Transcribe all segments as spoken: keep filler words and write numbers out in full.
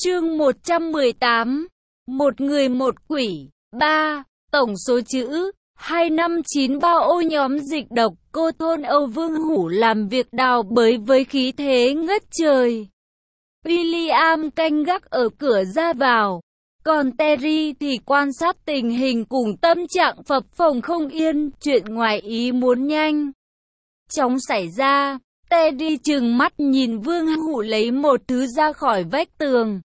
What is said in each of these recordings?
Chương một trăm mười tám. Một người một quỷ. ba. Tổng số chữ hai năm chín ba ô nhóm dịch độc cô thôn Âu Vương Hủ làm việc đào bới với khí thế ngất trời. William canh gác ở cửa ra vào, còn Terry thì quan sát tình hình cùng tâm trạng phập phồng không yên. Chuyện ngoài ý muốn nhanh chóng xảy ra. Terry trừng mắt nhìn Vương Hủ lấy một thứ ra khỏi vách tường.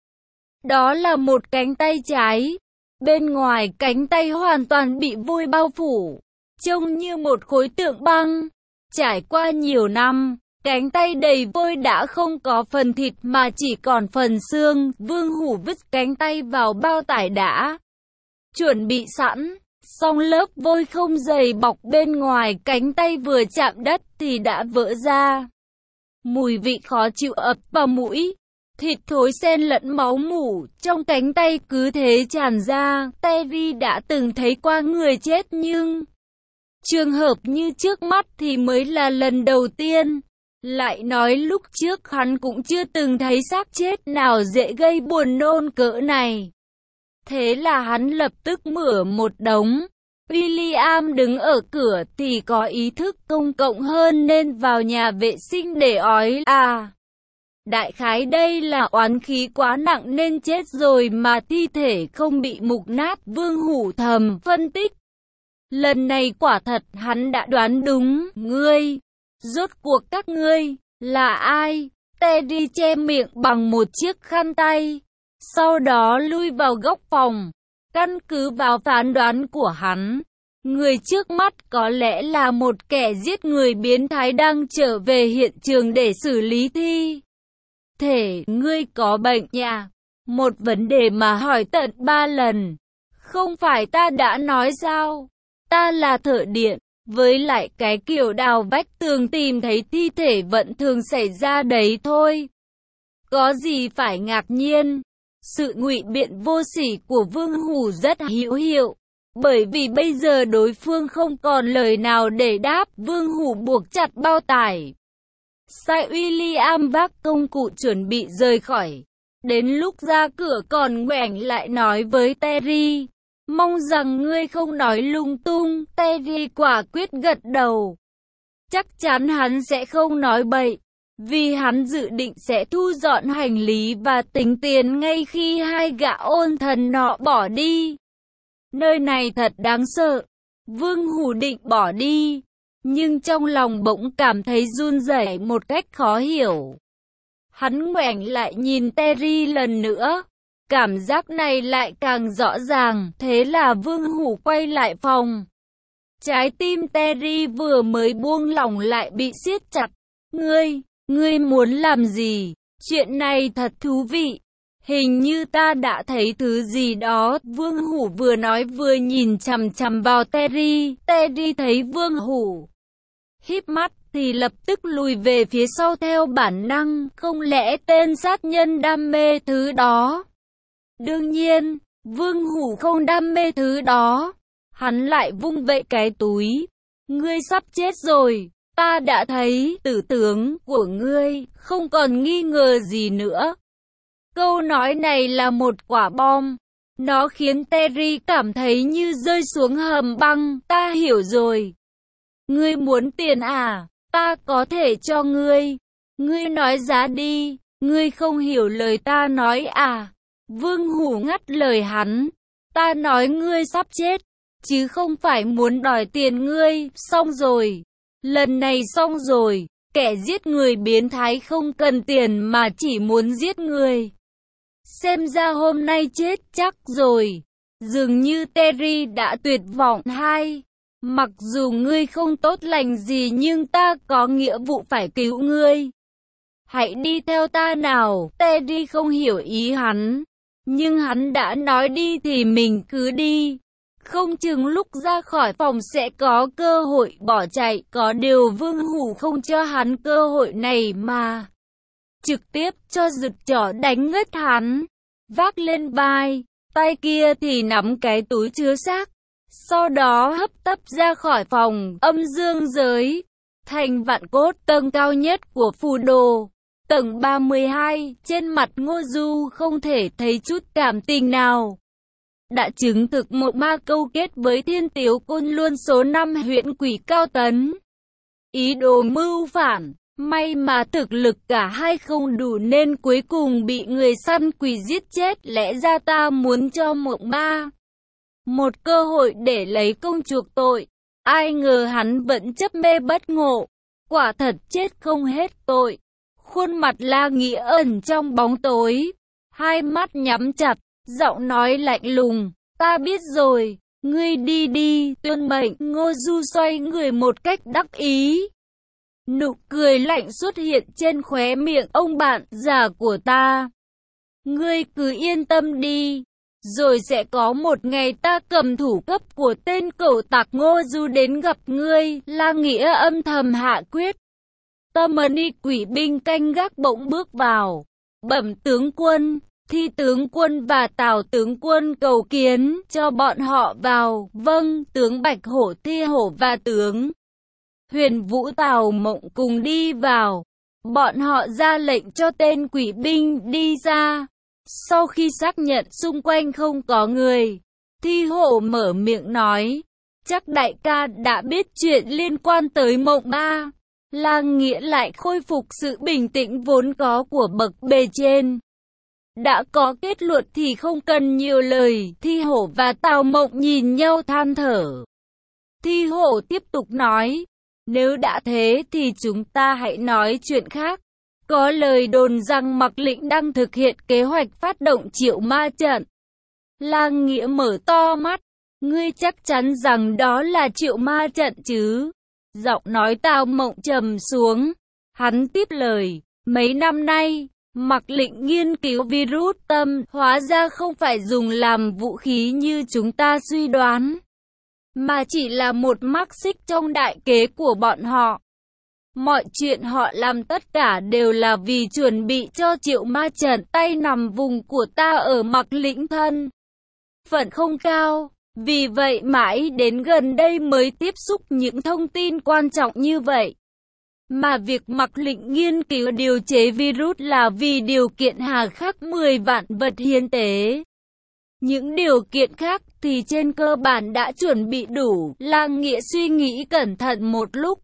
Đó là một cánh tay trái. Bên ngoài cánh tay hoàn toàn bị vôi bao phủ, trông như một khối tượng băng. Trải qua nhiều năm, cánh tay đầy vôi đã không có phần thịt mà chỉ còn phần xương. Vương Hủ vứt cánh tay vào bao tải đã chuẩn bị sẵn, song lớp vôi không dày bọc bên ngoài cánh tay vừa chạm đất thì đã vỡ ra. Mùi vị khó chịu ập vào mũi, thịt thối xen lẫn máu mủ trong cánh tay cứ thế tràn ra. Terry đã từng thấy qua người chết nhưng trường hợp như trước mắt thì mới là lần đầu tiên. Lại nói lúc trước hắn cũng chưa từng thấy xác chết nào dễ gây buồn nôn cỡ này. Thế là hắn lập tức mửa một đống. William đứng ở cửa thì có ý thức công cộng hơn nên vào nhà vệ sinh để ói. À, đại khái đây là oán khí quá nặng nên chết rồi mà thi thể không bị mục nát. Vương Hủ thầm phân tích. Lần này quả thật hắn đã đoán đúng. Ngươi, rốt cuộc các ngươi là ai? Terry che miệng bằng một chiếc khăn tay, sau đó lui vào góc phòng. Căn cứ vào phán đoán của hắn, người trước mắt có lẽ là một kẻ giết người biến thái đang trở về hiện trường để xử lý thi thể. Ngươi có bệnh nha? Một vấn đề mà hỏi tận ba lần. Không phải ta đã nói sao? Ta là thợ điện. Với lại cái kiểu đào vách tường tìm thấy thi thể vẫn thường xảy ra đấy thôi. Có gì phải ngạc nhiên? Sự ngụy biện vô sỉ của Vương Hủ rất hữu hiệu, bởi vì bây giờ đối phương không còn lời nào để đáp. Vương Hủ buộc chặt bao tải, sai William vác công cụ chuẩn bị rời khỏi. Đến lúc ra cửa còn ngoảnh lại nói với Terry, mong rằng ngươi không nói lung tung. Terry quả quyết gật đầu. Chắc chắn hắn sẽ không nói bậy, vì hắn dự định sẽ thu dọn hành lý và tính tiền ngay khi hai gã ôn thần nọ bỏ đi. Nơi này thật đáng sợ. Vương Hủ định bỏ đi, nhưng trong lòng bỗng cảm thấy run rẩy một cách khó hiểu. Hắn ngoảnh lại nhìn Terry lần nữa. Cảm giác này lại càng rõ ràng. Thế là Vương Hủ quay lại phòng. Trái tim Terry vừa mới buông lỏng lại bị siết chặt. Ngươi, ngươi muốn làm gì? Chuyện này thật thú vị. Hình như ta đã thấy thứ gì đó. Vương Hủ vừa nói vừa nhìn chằm chằm vào Terry. Terry thấy Vương Hủ híp mắt thì lập tức lùi về phía sau theo bản năng. Không lẽ tên sát nhân đam mê thứ đó? Đương nhiên, Vương Hủ không đam mê thứ đó. Hắn lại vung vẩy cái túi. Ngươi sắp chết rồi. Ta đã thấy tử tướng của ngươi, không còn nghi ngờ gì nữa. Câu nói này là một quả bom. Nó khiến Terry cảm thấy như rơi xuống hầm băng. Ta hiểu rồi. Ngươi muốn tiền à? Ta có thể cho ngươi. Ngươi nói giá đi. Ngươi không hiểu lời ta nói à? Vương Hủ ngắt lời hắn. Ta nói ngươi sắp chết, chứ không phải muốn đòi tiền ngươi. Xong rồi. Lần này xong rồi. Kẻ giết người biến thái không cần tiền mà chỉ muốn giết người. Xem ra hôm nay chết chắc rồi. Dường như Terry đã tuyệt vọng. Hai, mặc dù ngươi không tốt lành gì nhưng ta có nghĩa vụ phải cứu ngươi. Hãy đi theo ta nào. Terry không hiểu ý hắn, nhưng hắn đã nói đi thì mình cứ đi. Không chừng lúc ra khỏi phòng sẽ có cơ hội bỏ chạy. Có điều Vương Hủ không cho hắn cơ hội này mà trực tiếp cho giật chỏ đánh ngất hắn. Vác lên vai, tay kia thì nắm cái túi chứa xác. Sau đó hấp tấp ra khỏi phòng. Âm dương giới, thành vạn cốt tầng cao nhất của phù đồ. Tầng ba mươi hai, trên mặt Ngô Du không thể thấy chút cảm tình nào. Đã chứng thực một ma câu kết với Thiên Tiếu Côn Luân số năm huyện Quỷ Cao Tấn. Ý đồ mưu phản, may mà thực lực cả hai không đủ nên cuối cùng bị người săn quỷ giết chết. Lẽ ra ta muốn cho Mộng Ba một cơ hội để lấy công chuộc tội. Ai ngờ hắn vẫn chấp mê bất ngộ, quả thật chết không hết tội. Khuôn mặt La Nghĩa ẩn trong bóng tối, hai mắt nhắm chặt, giọng nói lạnh lùng, ta biết rồi, ngươi đi đi, tuân mệnh. Ngô Du xoay người một cách đắc ý. Nụ cười lạnh xuất hiện trên khóe miệng. Ông bạn già của ta, ngươi cứ yên tâm đi, rồi sẽ có một ngày ta cầm thủ cấp của tên cẩu tặc Ngô Du đến gặp ngươi. La Nghĩa âm thầm hạ quyết. Tâm ni quỷ binh canh gác bỗng bước vào. Bẩm tướng quân, Thi tướng quân và Tào tướng quân cầu kiến cho bọn họ vào. Vâng, tướng Bạch Hổ Thi Hổ và tướng Huyền Vũ Tào Mộng cùng đi vào. Bọn họ ra lệnh cho tên quỷ binh đi ra. Sau khi xác nhận xung quanh không có người, Thi Hổ mở miệng nói, chắc đại ca đã biết chuyện liên quan tới Mộng Ba. La Nghĩa lại khôi phục sự bình tĩnh vốn có của bậc bề trên. Đã có kết luận thì không cần nhiều lời. Thi Hổ và Tào Mộng nhìn nhau than thở. Thi Hổ tiếp tục nói, nếu đã thế thì chúng ta hãy nói chuyện khác. Có lời đồn rằng Mạc Lĩnh đang thực hiện kế hoạch phát động Triệu Ma trận. La Nghĩa mở to mắt, ngươi chắc chắn rằng đó là Triệu Ma trận chứ? Giọng nói Tào Mộng trầm xuống. Hắn tiếp lời, mấy năm nay, Mạc Lĩnh nghiên cứu virus tâm, hóa ra không phải dùng làm vũ khí như chúng ta suy đoán, mà chỉ là một mắc xích trong đại kế của bọn họ. Mọi chuyện họ làm tất cả đều là vì chuẩn bị cho Triệu Ma trận. Tay nằm vùng của ta ở Mạc Lĩnh thân phận không cao, vì vậy mãi đến gần đây mới tiếp xúc những thông tin quan trọng như vậy. Mà việc Mạc Lĩnh nghiên cứu điều chế virus là vì điều kiện hà khắc mười vạn vật hiến tế. Những điều kiện khác thì trên cơ bản đã chuẩn bị đủ. La Nghĩa suy nghĩ cẩn thận một lúc.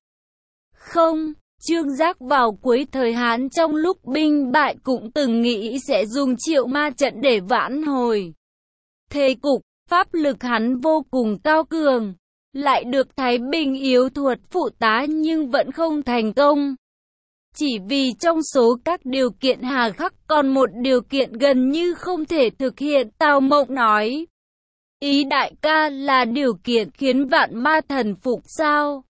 Không, Trương Giác vào cuối thời Hán trong lúc binh bại cũng từng nghĩ sẽ dùng Triệu Ma trận để vãn hồi thế cục. Pháp lực hắn vô cùng cao cường, lại được Thái Bình yếu thuật phụ tá nhưng vẫn không thành công. Chỉ vì trong số các điều kiện hà khắc còn một điều kiện gần như không thể thực hiện. Tào Mộng nói, ý đại ca là điều kiện khiến vạn ma thần phục sao?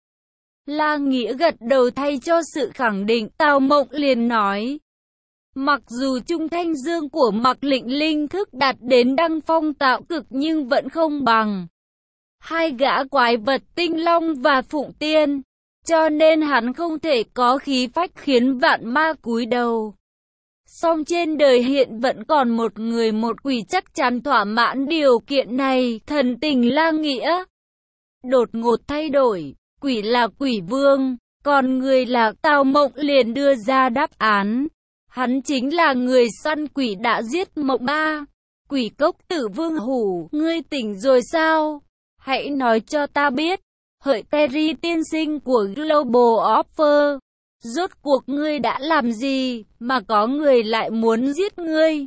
La Nghĩa gật đầu thay cho sự khẳng định. Tào Mộng liền nói, mặc dù Trung Thanh Dương của Mạc Lĩnh linh thức đạt đến đăng phong tạo cực nhưng vẫn không bằng hai gã quái vật Tinh Long và Phụng Tiên, cho nên hắn không thể có khí phách khiến vạn ma cúi đầu. Song trên đời hiện vẫn còn một người một quỷ chắc chắn thỏa mãn điều kiện này. Thần tình La Nghĩa đột ngột thay đổi, quỷ là quỷ vương, còn người là Tào Mộng liền đưa ra đáp án. Hắn chính là người săn quỷ đã giết Mộng Ba. Quỷ cốc tử Vương Hủ, ngươi tỉnh rồi sao? Hãy nói cho ta biết. Hỡi Terry tiên sinh của Global Offer, rốt cuộc ngươi đã làm gì mà có người lại muốn giết ngươi?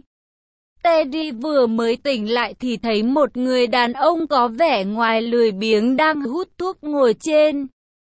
Terry vừa mới tỉnh lại thì thấy một người đàn ông có vẻ ngoài lười biếng đang hút thuốc ngồi trên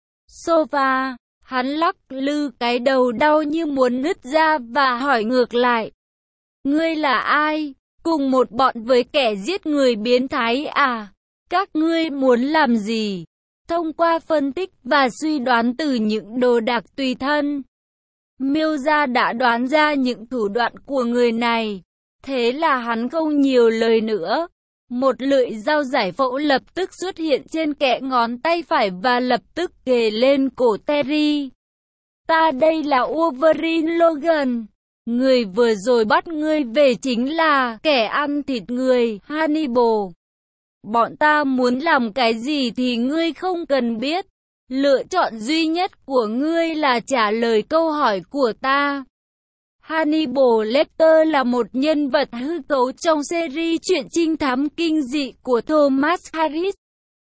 sofa. Hắn lắc lư cái đầu đau như muốn nứt ra và hỏi ngược lại, ngươi là ai? Cùng một bọn với kẻ giết người biến thái à? Các ngươi muốn làm gì? Thông qua phân tích và suy đoán từ những đồ đạc tùy thân, Miêu gia đã đoán ra những thủ đoạn của người này. Thế là hắn không nhiều lời nữa. Một lưỡi dao giải phẫu lập tức xuất hiện trên kẽ ngón tay phải và lập tức kề lên cổ Terry. Ta đây là Wolverine Logan. Người vừa rồi bắt ngươi về chính là kẻ ăn thịt người, Hannibal. Bọn ta muốn làm cái gì thì ngươi không cần biết. Lựa chọn duy nhất của ngươi là trả lời câu hỏi của ta. Hannibal Lecter là một nhân vật hư cấu trong series truyện trinh thám kinh dị của Thomas Harris.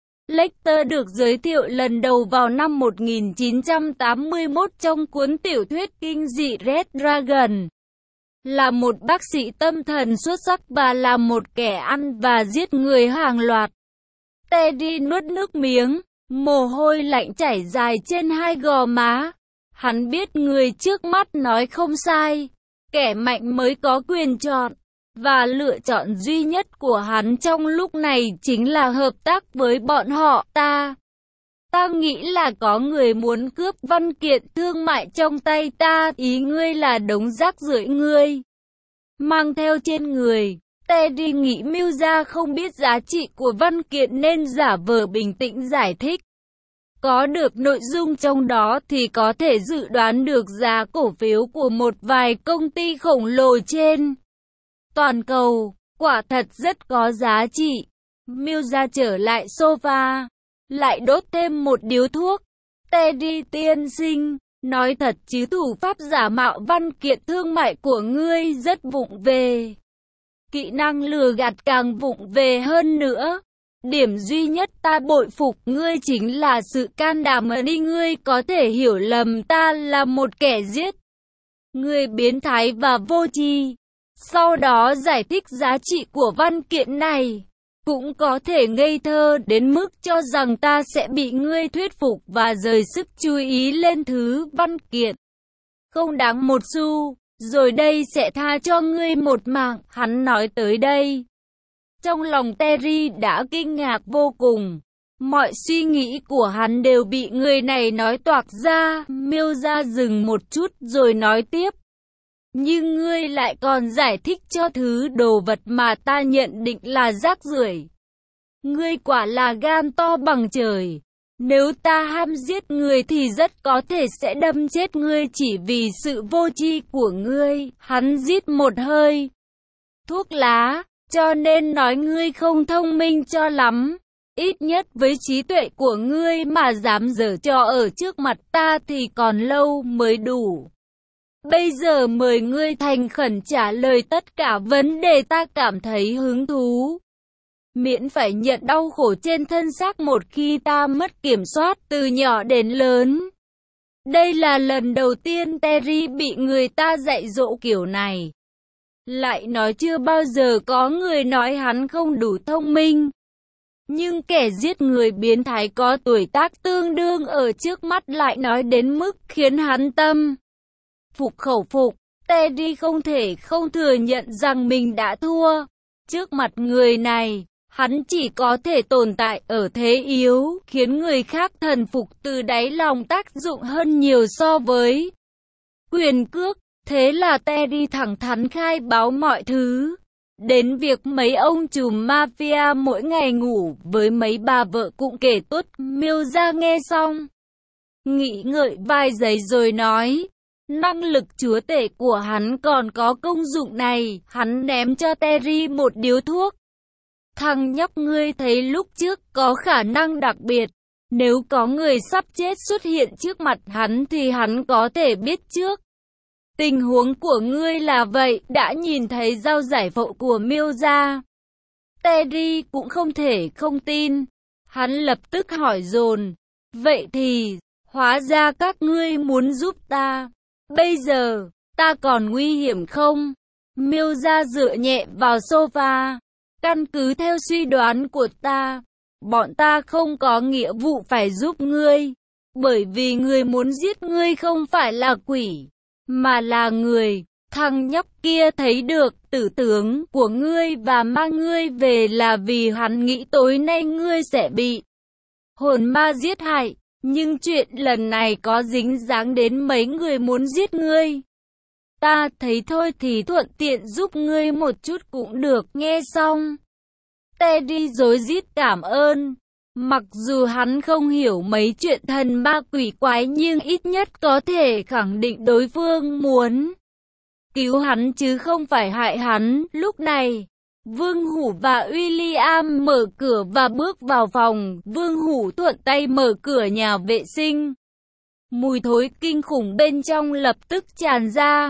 Lecter được giới thiệu lần đầu vào năm một nghìn chín trăm tám mươi mốt trong cuốn tiểu thuyết kinh dị Red Dragon. Là một bác sĩ tâm thần xuất sắc và là một kẻ ăn và giết người hàng loạt. Teddy nuốt nước miếng, mồ hôi lạnh chảy dài trên hai gò má. Hắn biết người trước mắt nói không sai, kẻ mạnh mới có quyền chọn, và lựa chọn duy nhất của hắn trong lúc này chính là hợp tác với bọn họ. Ta, ta nghĩ là có người muốn cướp văn kiện thương mại trong tay ta, ý ngươi là đống rác rưởi ngươi mang theo trên người. Teddy nghĩ Mills không biết giá trị của văn kiện nên giả vờ bình tĩnh giải thích. Có được nội dung trong đó thì có thể dự đoán được giá cổ phiếu của một vài công ty khổng lồ trên toàn cầu, quả thật rất có giá trị. Mills trở lại sofa, lại đốt thêm một điếu thuốc. Teddy tiên sinh, nói thật chứ thủ pháp giả mạo văn kiện thương mại của ngươi rất vụng về. Kỹ năng lừa gạt càng vụng về hơn nữa. Điểm duy nhất ta bội phục ngươi chính là sự can đảm ở đi, ngươi có thể hiểu lầm ta là một kẻ giết người biến thái và vô tri, sau đó giải thích giá trị của văn kiện này. Cũng có thể ngây thơ đến mức cho rằng ta sẽ bị ngươi thuyết phục và rời sức chú ý lên thứ văn kiện không đáng một xu, rồi đây sẽ tha cho ngươi một mạng. Hắn nói tới đây, trong lòng Terry đã kinh ngạc vô cùng. Mọi suy nghĩ của hắn đều bị người này nói toạc ra. Mills dừng một chút rồi nói tiếp. Nhưng ngươi lại còn giải thích cho thứ đồ vật mà ta nhận định là rác rưởi. Ngươi quả là gan to bằng trời. Nếu ta ham giết người thì rất có thể sẽ đâm chết ngươi chỉ vì sự vô tri của ngươi. Hắn rít một hơi thuốc lá, cho nên nói ngươi không thông minh cho lắm. Ít nhất với trí tuệ của ngươi mà dám giở trò ở trước mặt ta thì còn lâu mới đủ. Bây giờ mời ngươi thành khẩn trả lời tất cả vấn đề ta cảm thấy hứng thú. Miễn phải nhận đau khổ trên thân xác một khi ta mất kiểm soát từ nhỏ đến lớn. Đây là lần đầu tiên Terry bị người ta dạy dỗ kiểu này. Lại nói chưa bao giờ có người nói hắn không đủ thông minh. Nhưng kẻ giết người biến thái có tuổi tác tương đương ở trước mắt lại nói đến mức khiến hắn tâm phục khẩu phục. Teddy không thể không thừa nhận rằng mình đã thua. Trước mặt người này, hắn chỉ có thể tồn tại ở thế yếu, khiến người khác thần phục từ đáy lòng tác dụng hơn nhiều so với quyền cước. Thế là Teddy thẳng thắn khai báo mọi thứ. Đến việc mấy ông trùm mafia mỗi ngày ngủ với mấy bà vợ cũng kể tuốt. Mills nghe xong, nghĩ ngợi vài giây rồi nói. Năng lực chúa tể của hắn còn có công dụng này. Hắn ném cho Terry một điếu thuốc. Thằng nhóc ngươi thấy lúc trước có khả năng đặc biệt. Nếu có người sắp chết xuất hiện trước mặt hắn thì hắn có thể biết trước. Tình huống của ngươi là vậy. Đã nhìn thấy dao giải phẫu của Mills. Terry cũng không thể không tin. Hắn lập tức hỏi dồn. Vậy thì, hóa ra các ngươi muốn giúp ta. Bây giờ, ta còn nguy hiểm không? Mills dựa nhẹ vào sofa. Căn cứ theo suy đoán của ta, bọn ta không có nghĩa vụ phải giúp ngươi. Bởi vì người muốn giết ngươi không phải là quỷ, mà là người. Thằng nhóc kia thấy được tử tướng của ngươi và mang ngươi về là vì hắn nghĩ tối nay ngươi sẽ bị hồn ma giết hại. Nhưng chuyện lần này có dính dáng đến mấy người muốn giết ngươi. Ta thấy thôi thì thuận tiện giúp ngươi một chút cũng được. Nghe xong, Teddy rối rít cảm ơn. Mặc dù hắn không hiểu mấy chuyện thần ma quỷ quái nhưng ít nhất có thể khẳng định đối phương muốn cứu hắn chứ không phải hại hắn. Lúc này, Vương Hủ và William mở cửa và bước vào phòng. Vương Hủ thuận tay mở cửa nhà vệ sinh. Mùi thối kinh khủng bên trong lập tức tràn ra.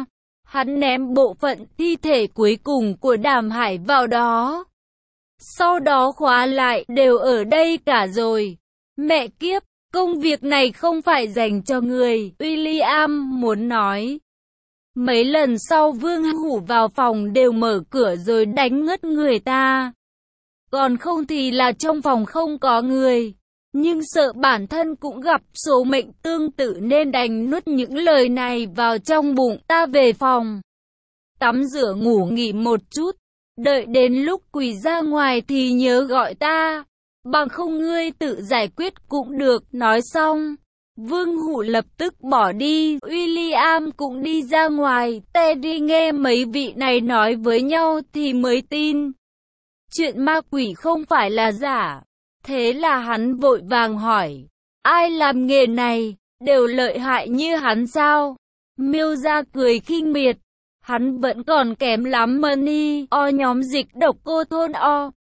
Hắn ném bộ phận thi thể cuối cùng của Đàm Hải vào đó. Sau đó khóa lại, đều ở đây cả rồi. Mẹ kiếp, công việc này không phải dành cho người, William muốn nói. Mấy lần sau Vương Hủ vào phòng đều mở cửa rồi đánh ngất người ta. Còn không thì là trong phòng không có người. Nhưng sợ bản thân cũng gặp số mệnh tương tự nên đành nuốt những lời này vào trong bụng. Ta về phòng, tắm rửa ngủ nghỉ một chút. Đợi đến lúc quỳ ra ngoài thì nhớ gọi ta. Bằng không ngươi tự giải quyết cũng được. Nói xong, Vương Hủ lập tức bỏ đi. William cũng đi ra ngoài. Teddy nghe mấy vị này nói với nhau thì mới tin chuyện ma quỷ không phải là giả. Thế là hắn vội vàng hỏi, ai làm nghề này, đều lợi hại như hắn sao? Miêu Gia cười khinh miệt, hắn vẫn còn kém lắm. Money O nhóm dịch độc cô thôn O.